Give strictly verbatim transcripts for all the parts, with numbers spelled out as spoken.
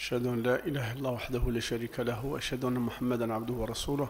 أشهد أن لا إله إلا الله وحده لا شريك له وأشهد أن محمدا عبده ورسوله.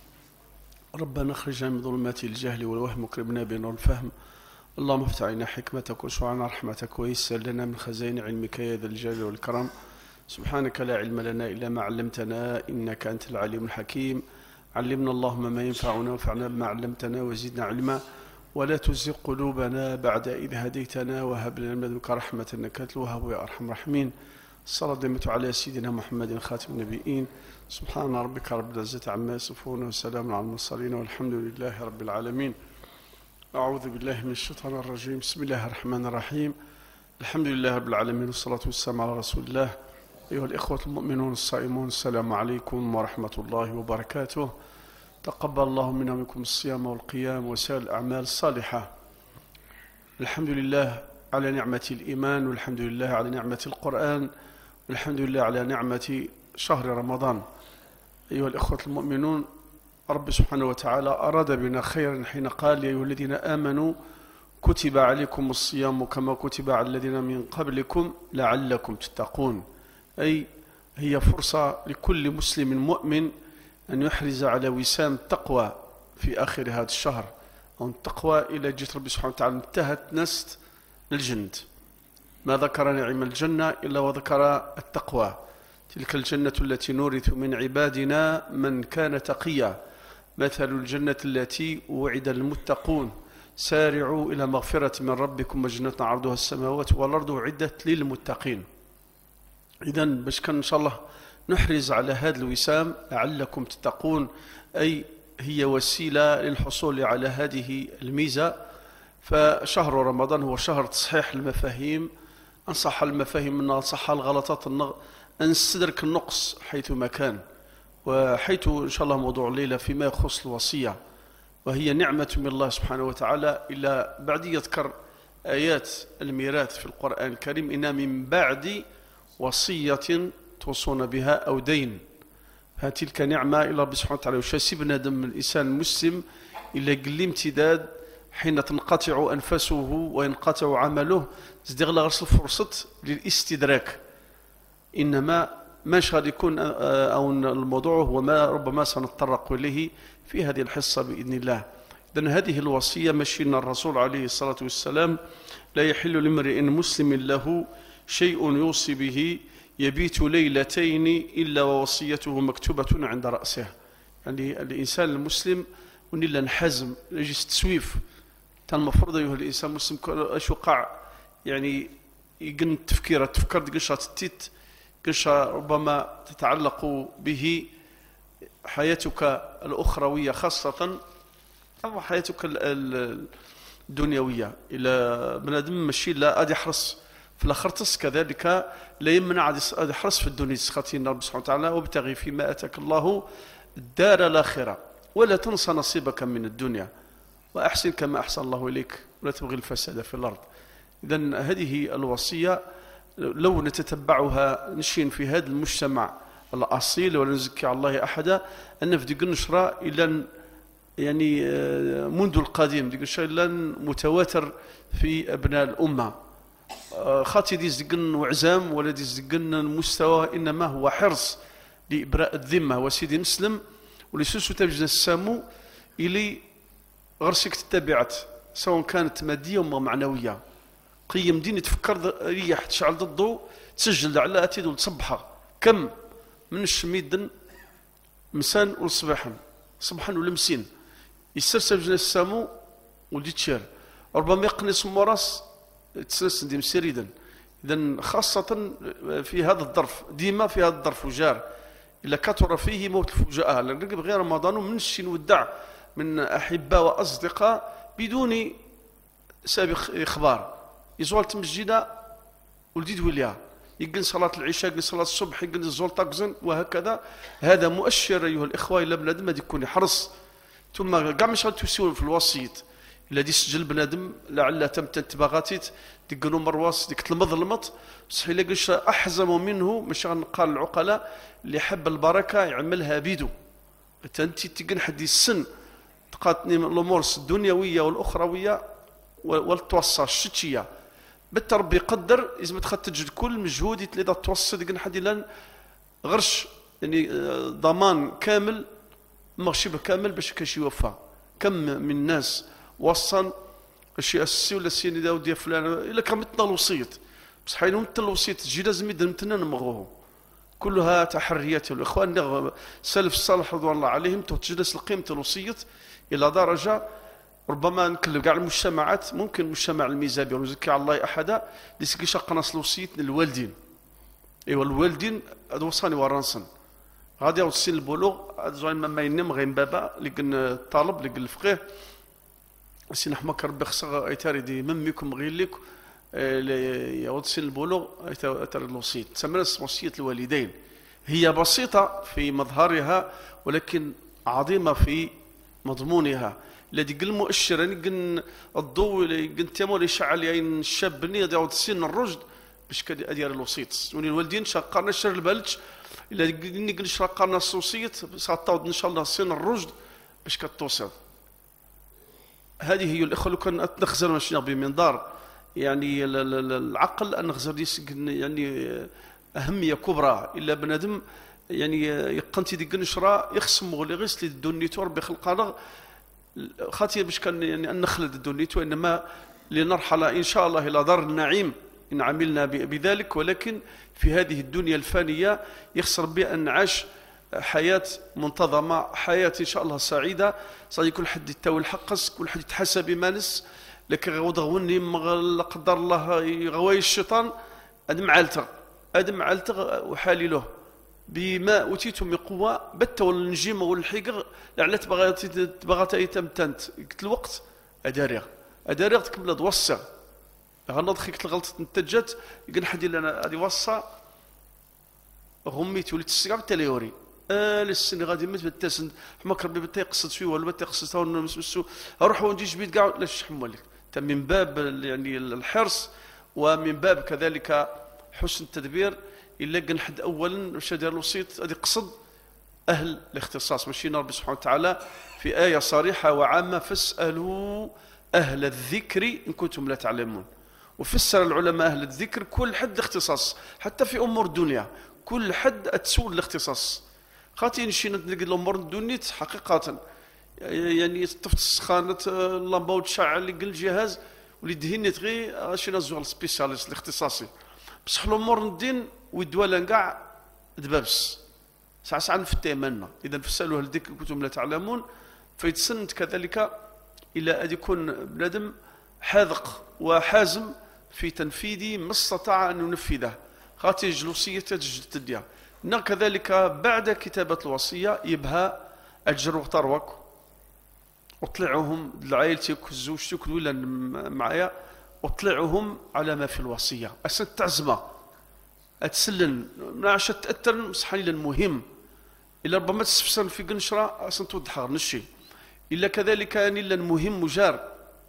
ربنا اخرجنا من ظلمات الجهل والوهم واكرمنا بنور الفهم. اللهم افتح علينا حكمتك واشرح لنا رحمتك ويسر لنا من خزائن علمك يا ذا الجلال والكرم. سبحانك لا علم لنا إلا ما علمتنا إنك أنت العليم الحكيم. علمنا اللهم ما ينفعنا وانفعنا بما علمتنا وزدنا علما ولا تزغ قلوبنا بعد إذ هديتنا وهب لنا من لدنك رحمة إنك أنت الوهاب يا أرحم الراحمين. الصلاة دائمة على سيدنا محمد خاتم النبيين. سبحان ربك رب العزة عما يصفون وسلام على المرسلين والحمد لله رب العالمين. أعوذ بالله من الشيطان الرجيم. بسم الله الرحمن الرحيم. الحمد لله رب العالمين والصلاة والسلام على رسول الله. أيها الإخوة المؤمنون الصائمون، السلام عليكم ورحمة الله وبركاته. تقبل الله منا ومنكم الصيام والقيام وسائر الأعمال الصالحة. الحمد لله على نعمة الإيمان، والحمد لله على نعمة القرآن، والحمد لله على نعمة شهر رمضان. أيها الإخوة المؤمنون، رب سبحانه وتعالى أراد بنا خيرا حين قال: يا أيها الذين آمنوا كتب عليكم الصيام كما كتب على الذين من قبلكم لعلكم تتقون. أي هي فرصة لكل مسلم مؤمن أن يحرز على وسام التقوى في آخر هذا الشهر، أو التقوى إلى جهة رب سبحانه وتعالى انتهت نست للجند. ما ذكر نعم الجنة إلا وذكر التقوى. تلك الجنة التي نورث من عبادنا من كان تقيا. مثل الجنة التي وعد المتقون سارعوا إلى مغفرة من ربكم وجنة عرضها السماوات والأرض أعدت للمتقين. إذن باش كان إن شاء الله نحرز على هذا الوسام لعلكم تتقون، أي هي وسيلة للحصول على هذه الميزة. فشهر رمضان هو شهر تصحيح المفاهيم، أنصح المفاهيم أن نصح الغلطات، أن نستدرك النقص حيثما كان. وحيث إن شاء الله موضوع الليلة فيما يخص الوصية، وهي نعمة من الله سبحانه وتعالى. إلا بعد يذكر آيات الميراث في القرآن الكريم: إن من بعد وصية توصون بها أو دين. فتلك نعمة إلى رب سبحانه وتعالى. وشاسبنا دم الإنسان المسلم إلا قل امتداد حين تنقطع أنفسه وينقطع عمله، زدغل غرس فرصة للاستدراك. إنما ما شغل يكون أو الموضوع هو ما ربما سنتطرق إليه في هذه الحصة بإذن الله. إذن هذه الوصية مشينا الرسول عليه الصلاة والسلام: لا يحل لامرئ مسلم له شيء يوصي به يبيت ليلتين إلا ووصيته مكتوبة عند رأسه. يعني الإنسان المسلم ونلا نحزم يجلس تسويف. كان المفروض أيها الإنسان المسلم اش وقع، يعني يقن التفكير تفكر قشة التيت قشة ربما تتعلق به حياتك الأخروية خاصة، أو حياتك الدنيوية. إلى بنادم ماشي لا أدي يحرص في الأخرتس، كذلك لا يمنع أدي يحرص في الدنيا. سخطين رب سبحانه وتعالى: وابتغي فيما أتاك الله الدار الآخرة ولا تنسى نصيبك من الدنيا وأحسن كما أحسن الله إليك ولا تبغي الفساد في الأرض. إذن هذه الوصية لو نتتبعها نشين في هذا المجتمع الأصيل، ولا نزكي على الله أحدا، أن في ديك النشرة إلا يعني منذ القديم ديك النشرة إلا متواتر في أبناء الأمة. خاطي دي زقن وعزام ولا دي زقن المستوى، إنما هو حرص لإبراء الذمة. وسيدي مسلم ولسوسو تبجنا السامو إلي غرسك تتبعت، سواء كانت مادية أو معنوية. قيم دين تفكر ريح تشعل ضده، تسجل على أتيد وتصبحها كم من الشميد مسان والصباحا صباحا ولمسين يسرسل جنا السامو ولدي تشير ربما يقنص مراس تسلسل ديم سريدا. إذن خاصة في هذا الظرف، ديما في هذا الظرف وجار إلا كثر فيه موت الفجأة. لنقرب غير رمضان من الشين ودع من أحباء وأصدقاء بدون سابق إخبار. يزول تمسجدة ولديد وليا يقن صلاة العشاء، يقن صلاة الصبح، يقن الزول تقزن، وهكذا. هذا مؤشر أيها الإخوة إلا بنادم هذا يكون يحرص. ثم كاع مش غتسيو في الوسيط إلا دي سجل بنادم لعل تمت انتباغاتيت ديقنو مرواس ديك المظلمط بصح إلا قلش أحزم منه مش غنقال العقلاء اللي حب البركة يعملها بيدو. أنت تقن حد السن تقاتني الأمور الدنيوية والأخروية والتوصى الشتية بالتربي قدر إذا ما تخد تجد كل مجهود يتلي توصل ديك حد لان غرش يعني ضمان كامل مغشبه كامل باش كاش يوفى. كم من الناس وصن شي اسسي ولا سيني داود يا فلان الا كان متنا الوصيت بصح حين متنا الوصيت تجي لازم يدن متنا نمغوه. كلها تحريات الاخوان سلف الصالح رضوان الله عليهم تجلس القيمه الوصيه الى درجه ربما نكلم كاع المجتمعات. ممكن المجتمع الميزابي ونزكي على الله احدا اللي سكي شق ناس الوصيه الوالدين. ايوا الوالدين هذا وصاني ورانسن غادي يوصل البلوغ زوين ما ينم غير بابا اللي كن الطالب اللي كن الفقيه سي حماك ربي خصها ايتاري دي مميكم غير لك يوصل البلوغ ايتاري الوصيه. تسمى وصيه الوالدين. هي بسيطه في مظهرها ولكن عظيمه في مضمونها. الذي قل مؤشر يعني قن الضوء اللي قن تيمو اللي يشعل يعني الشاب بني يعود سن الرشد باش كدير الوسيط. وني الوالدين شاقرنا الشر البلج الا قلني قل شاقرنا الوسيط ساطاود ان شاء الله سن الرشد باش كتوصل. هذه هي الاخوه لو كان نخزر ماشي بمنظار يعني العقل ان نخزر يعني اهميه كبرى الا بنادم يعني يقنتي ديك نشرا يخصم غلي غسل الدنيتو ربي خلقنا خاطر باش كان يعني ان نخلد الدنيتو وانما لنرحل ان شاء الله الى دار النعيم ان عملنا بذلك. ولكن في هذه الدنيا الفانيه يخسر بها ان نعيش حياه منتظمه حياه ان شاء الله سعيده. صافي كل حد يتاول حقس كل حد يتحسب بما نس لكن غود غوني لا قدر الله غواي الشيطان ادم عالته ادم عالته وحالي له بما اوتيتم من قوه بت والنجيمه والحقر لعل تبغى تبغى تيتمتنت قلت الوقت اداري اداري تكمل توسع غنض خيك الغلطه نتجت يقول حد انا غادي وصى غميت وليت السكر تليوري اه للسن غادي مت بالتسن حماك ربي بتا يقصد شويه ولا بتا يقصد نمسمسو اروح ونجي جبيت كاع لا شحموا لك من باب يعني الحرص ومن باب كذلك حسن التدبير. الا كان حد اولا باش دار الوسيط هذه قصد اهل الاختصاص ماشي ربي سبحانه وتعالى في ايه صريحه وعامه فاسالوا اهل الذكر ان كنتم لا تعلمون. وفسر العلماء اهل الذكر كل حد اختصاص حتى في امور الدنيا كل حد اتسول الاختصاص. خاطي نمشي نلقى الامور الدنيا حقيقه يعني طفت السخانه اللمبه وتشعل لك الجهاز ولي دهني تغي شي نزول سبيسياليست الاختصاصي بصح الامور الدين ويدوالا كاع دبابس ساعه ساعه نفتي مالنا. اذا فسالوا اهل الذكر كنتم لا تعلمون فيتسند كذلك الى ان يكون بنادم حاذق وحازم في تنفيذ ما استطاع ان ينفذه. خاطر الوصيه تجدد لها كذلك بعد كتابه الوصيه يبها اجر وثروك وطلعوهم لعائلتك وزوجتك ولا معايا وطلعوهم على ما في الوصيه اسد تعزمه اتسلن ما عادش تاثر مصحني المهم الا ربما تستفسر في قنشره اصلا توضح نشي الا كذلك ان الا المهم مجار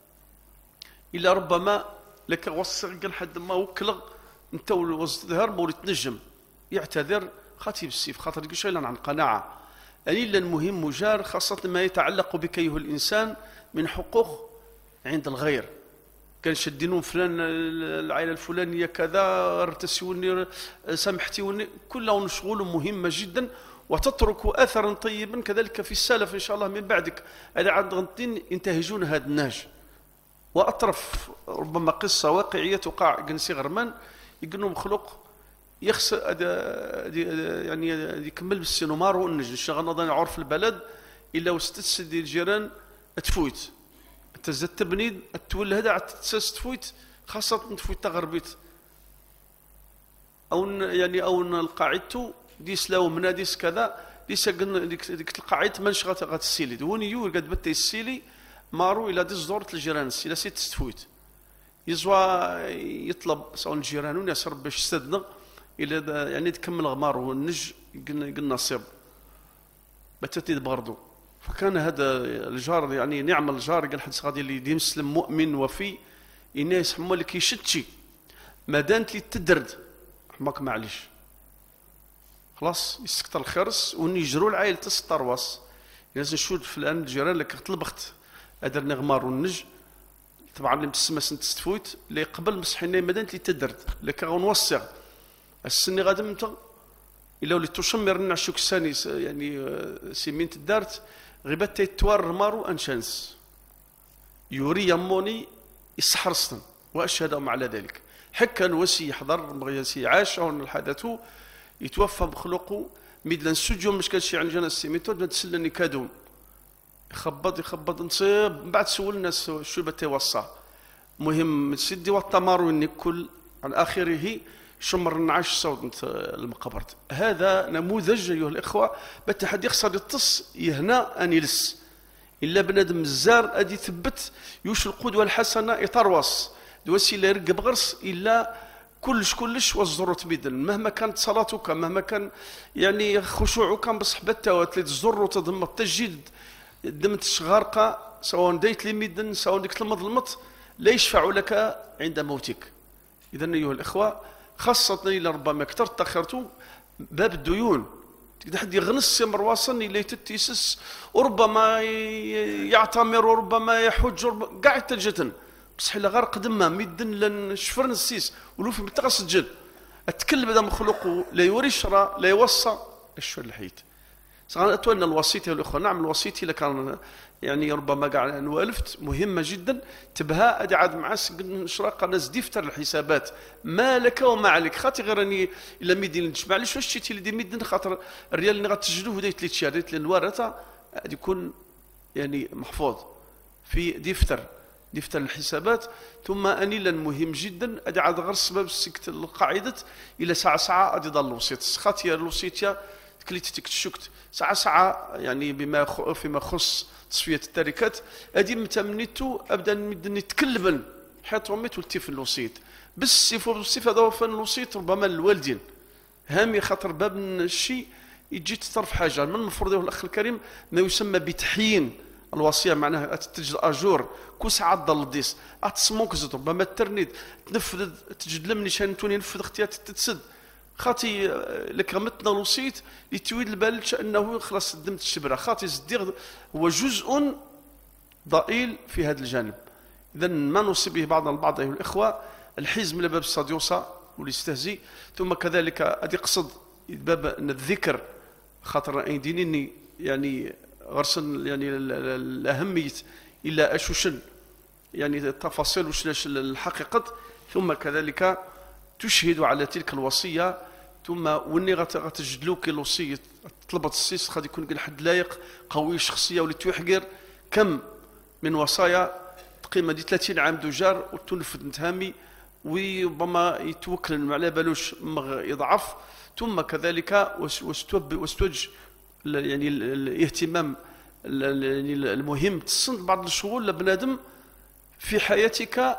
الا ربما لك وصل قال حد ما وكل انت والظهر مولي تنجم يعتذر خاطي بالسيف خاطر يقول شيء عن قناعه ان الا المهم مجار خاصه ما يتعلق بك ايها الانسان من حقوق عند الغير. كان شدينون فلان العائله الفلانيه كذا ارتسيوني سامحتيوني كلها شغل مهمه جدا وتترك اثرا طيبا كذلك في السلف ان شاء الله من بعدك. هذا عند غنتين ينتهجون هذا النهج. واطرف ربما قصه واقعيه تقع جنسي غرمان يقولوا مخلوق يخسر يعني يكمل بالسينومار والنجم الشغل نظن عرف البلد الا وستتسد ديال الجيران تفويت تزت تبنيد تولى هذا تسس تفويت خاصه تفويت تغربيت او يعني او القاعدته ديس لاو مناديس كذا ديس ديك القاعده منش غتسيلي دوني يور قد بت السيلي مارو الى ديس زورت الجيران الى سيت تفويت يزوا يطلب سواء الجيران وناس ربي باش يستدنا الى يعني تكمل غمار والنج قلنا نصيب بتتي بردو. فكان هذا الجار يعني نعم الجار قال حد غادي اللي يمسلم مؤمن وفي الناس حمو اللي كيشتشي ما دانت لي تدرد حماك معليش خلاص يسكت الخرس ونيجروا العائله تسترواس لازم نشوف فلان الجيران اللي طلبخت ادرنا غمار والنج طبعا اللي تسمى سنت تفوت اللي قبل مسحنا ما دانت لي تدرد لك غنوسع السني غادي انت إلا وليت تشمر نعشوك الساني يعني سيمينت الدارت غيبات تيتوار مارو أنشانس يوري يموني يسحرصن وأشهدهم على ذلك حكا وسي يحضر مغيسي عاش هون الحدث يتوفى بخلقه ميدلان سجون مش كان شي عن جنس سيميتو نتسلني كادون يخبط يخبط نصيب من بعد سول الناس شو بتوصى مهم سيدي والتمار اني كل عن اخره شمر النعاش صوت المقبرة. هذا نموذج ايها الاخوه بتحد يخسر يتص يهنا ان يلس الا بنادم الزار ادي ثبت يوش القدوه الحسنه يطروس دوسي لا يرقب غرس الا كلش كلش والزرط بدل مهما كانت صلاتك مهما كان يعني خشوعك بصحبة تواتلت الزر وتضم التجديد دمت الشغارقة سواء ديت لميدن سواء ديك المظلمت لا يشفع لك عند موتك. إذن أيها الإخوة خاصة إلى ربما كتر تأخرتوا باب الديون تقدر حد يغنس مرواصن إلى تتيسس وربما يعتمر وربما يحج قاعد تلجتن بصح إلا غير قدمها ميدن لن شفرن السيس ولو في منطقة سجل التكلم هذا مخلوقه لا يوري الشرع لا يوصى الشر الحيت. صراحة أتولى الوسيط يا الأخوة نعم الوسيط إلا كان يعني ربما قاعد نوالفت مهمة جدا تبها أدي عاد معاس نشراق ناس ديفتر الحسابات ما لك وما عليك خاطر غير راني إلا ميدين نجمع ليش واش شتي اللي دي ميدين خاطر الريال اللي غتسجلوه ديت لي تشاريت للورثة غادي يكون يعني محفوظ في ديفتر دفتر الحسابات. ثم انيلا مهم جدا ادي عاد غير سبب السكت القاعده الى ساعه ساعه ادي ضل الوسيط سخاتيا الوسيطيا كليتك تشكت ساعه ساعه يعني بما فيما يخص تصفيه التركات ادي متمنيتو ابدا نتكلبن حيت وميت ولتي في الوسيط بالصفه بالصفه هذا فن الوسيط ربما الوالدين هامي خاطر باب الشيء يجي تطرف حاجه من المفروض الاخ الكريم ما يسمى بتحيين الوصيه معناها تجد اجور كوس عاد الديس اتسموك زد ربما الترنيد تنفذ تجد لم نشان توني نفذ اختيارات تتسد خاطي لك رمتنا الوسيط لتويد البال انه خلاص دمت الشبره خاطي زدير هو جزء ضئيل في هذا الجانب. اذا ما نصيب به بعضنا البعض ايها الاخوه الحزم الى باب الصديوسه والاستهزي ثم كذلك ادي قصد باب الذكر خاطر اي دينيني يعني غرسن يعني الاهميه الا اشوشن يعني التفاصيل وش الحقيقه ثم كذلك تشهد على تلك الوصيه ثم وني غتجدلوك الوصيه طلبت السيس غادي يكون حد لايق قوي شخصيه ولي تحقر كم من وصايا تقيمه دي ثلاثين عام دجار وتنفذ نتهامي وربما يتوكل على بالوش يضعف ثم كذلك واستوب واستوج يعني الاهتمام المهم تصند بعض الشغل لبنادم في حياتك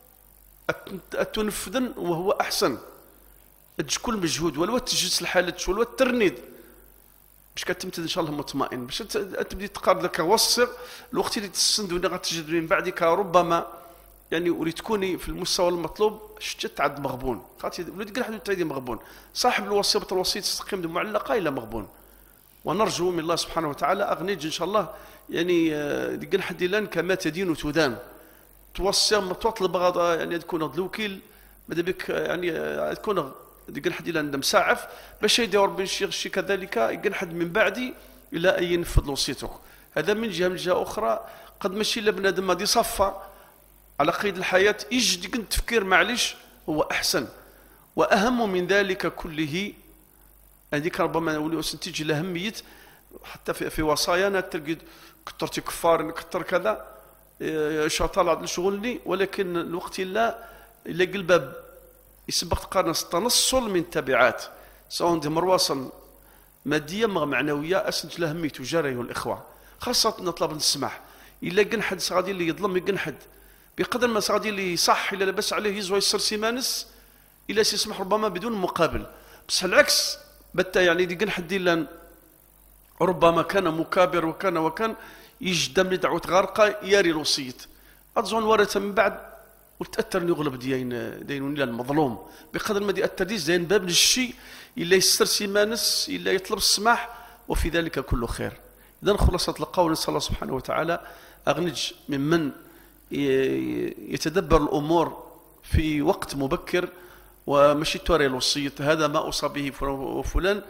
تنفذن وهو احسن كل مجهود ولو تجلس الحالة ولو الترنيد باش كتمتد ان شاء الله مطمئن باش تبدي تقارب لك وصر الوقت اللي تسند ولا غتجد من بعدك ربما يعني اريد تكوني في المستوى المطلوب شتت عاد مغبون خاطر ولد قال حد تعدي مغبون صاحب الوصيه الوصيه تستقيم معلقه الى مغبون. ونرجو من الله سبحانه وتعالى اغنيج ان شاء الله يعني قال حد لان كما تدين وتدان توصي ما تطلب غدا يعني تكون الوكيل ماذا بك يعني تكون قال حد لان مساعف باش يدير ربي شي كذلك قال حد من بعدي الى ان ينفذ وصيته. هذا من جهه من جهه اخرى قد ماشي الا بنادم غادي صفى على قيد الحياه يجي ديك التفكير معليش هو احسن واهم من ذلك كله. هذيك ربما نوليو تيجي لاهميه حتى في, في وصايانا تلقى كثرتي كفار كثر كذا اش طالع الشغل ولكن الوقت لا الا الباب يسبق تقارن التنصل من تبعات سواء دي مرواصا ماديه معنويه اسنت لاهميه تجاريه الاخوه خاصه نطلب نسمح الا كان حد غادي اللي يظلم يكن حد بقدر ما غادي اللي صح الا لبس عليه يزوي يسر سيمانس الا يسمح ربما بدون مقابل بصح العكس بتا يعني دي حد الا ربما كان مكابر وكان وكان يجدم لدعوه غارقه ياري الوصيه اظن ورثه من بعد وتاثر يغلب ديين دين المظلوم بقدر ما ياثر دي زين باب الشيء الا يسر سيمانس الا يطلب السماح وفي ذلك كله خير. اذا خلاصه القول نسال الله سبحانه وتعالى اغنج ممن يتدبر الامور في وقت مبكر ومشي توري الوصيه هذا ما اوصى به فلان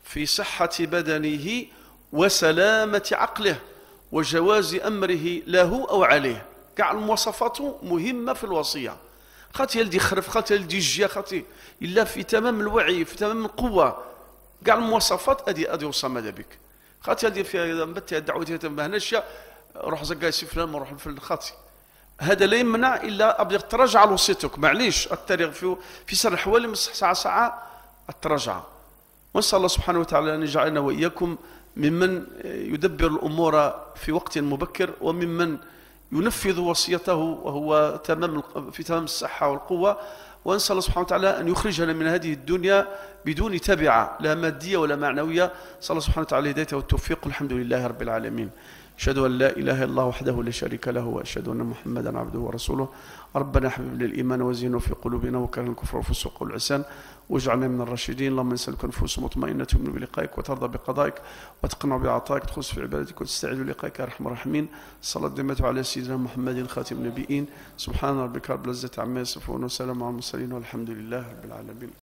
في صحة بدنه وسلامة عقله وجواز أمره له أو عليه. كاع المواصفات مهمة في الوصية. خاطي يلدي خرف، خاطي يلدي جيا، خاطي إلا في تمام الوعي، في تمام القوة، كاع المواصفات أدي أدي وصى ماذا بك. خاطي يلدي في مبتها دعوتي ما هناش روح زكا سي فلان وروح في خاطي. هذا لا يمنع إلا أبدي تراجع لوصيتك، معليش التاريخ في في سر الحوالي ساعة ساعة التراجع. ونسأل الله سبحانه وتعالى أن يجعلنا وإياكم ممن يدبر الأمور في وقت مبكر، وممن ينفذ وصيته وهو تمام في تمام الصحة والقوة. ونسأل الله سبحانه وتعالى أن يخرجنا من هذه الدنيا بدون تبعة لا مادية ولا معنوية. نسأل الله سبحانه وتعالى الهداية والتوفيق، والحمد لله رب العالمين. أشهد أن لا إله إلا الله وحده لا شريك له، وأشهد أن محمدا عبده ورسوله. ربنا حبب الإيمان وزينه في قلوبنا، وكره الكفر والفسوق والعصيان، واجعلنا من الراشدين. اللهم نسألك نفوس مطمئنة تؤمن بلقائك وترضى بقضائك وتقنع بعطائك، تخص في عبادتك وتستعيذ بلقائك يا أرحم الراحمين. الصلاة دائمة على سيدنا محمد خاتم النبيين. سبحان ربك رب العزة عما يصفون، وسلام على المرسلين، والحمد لله رب العالمين.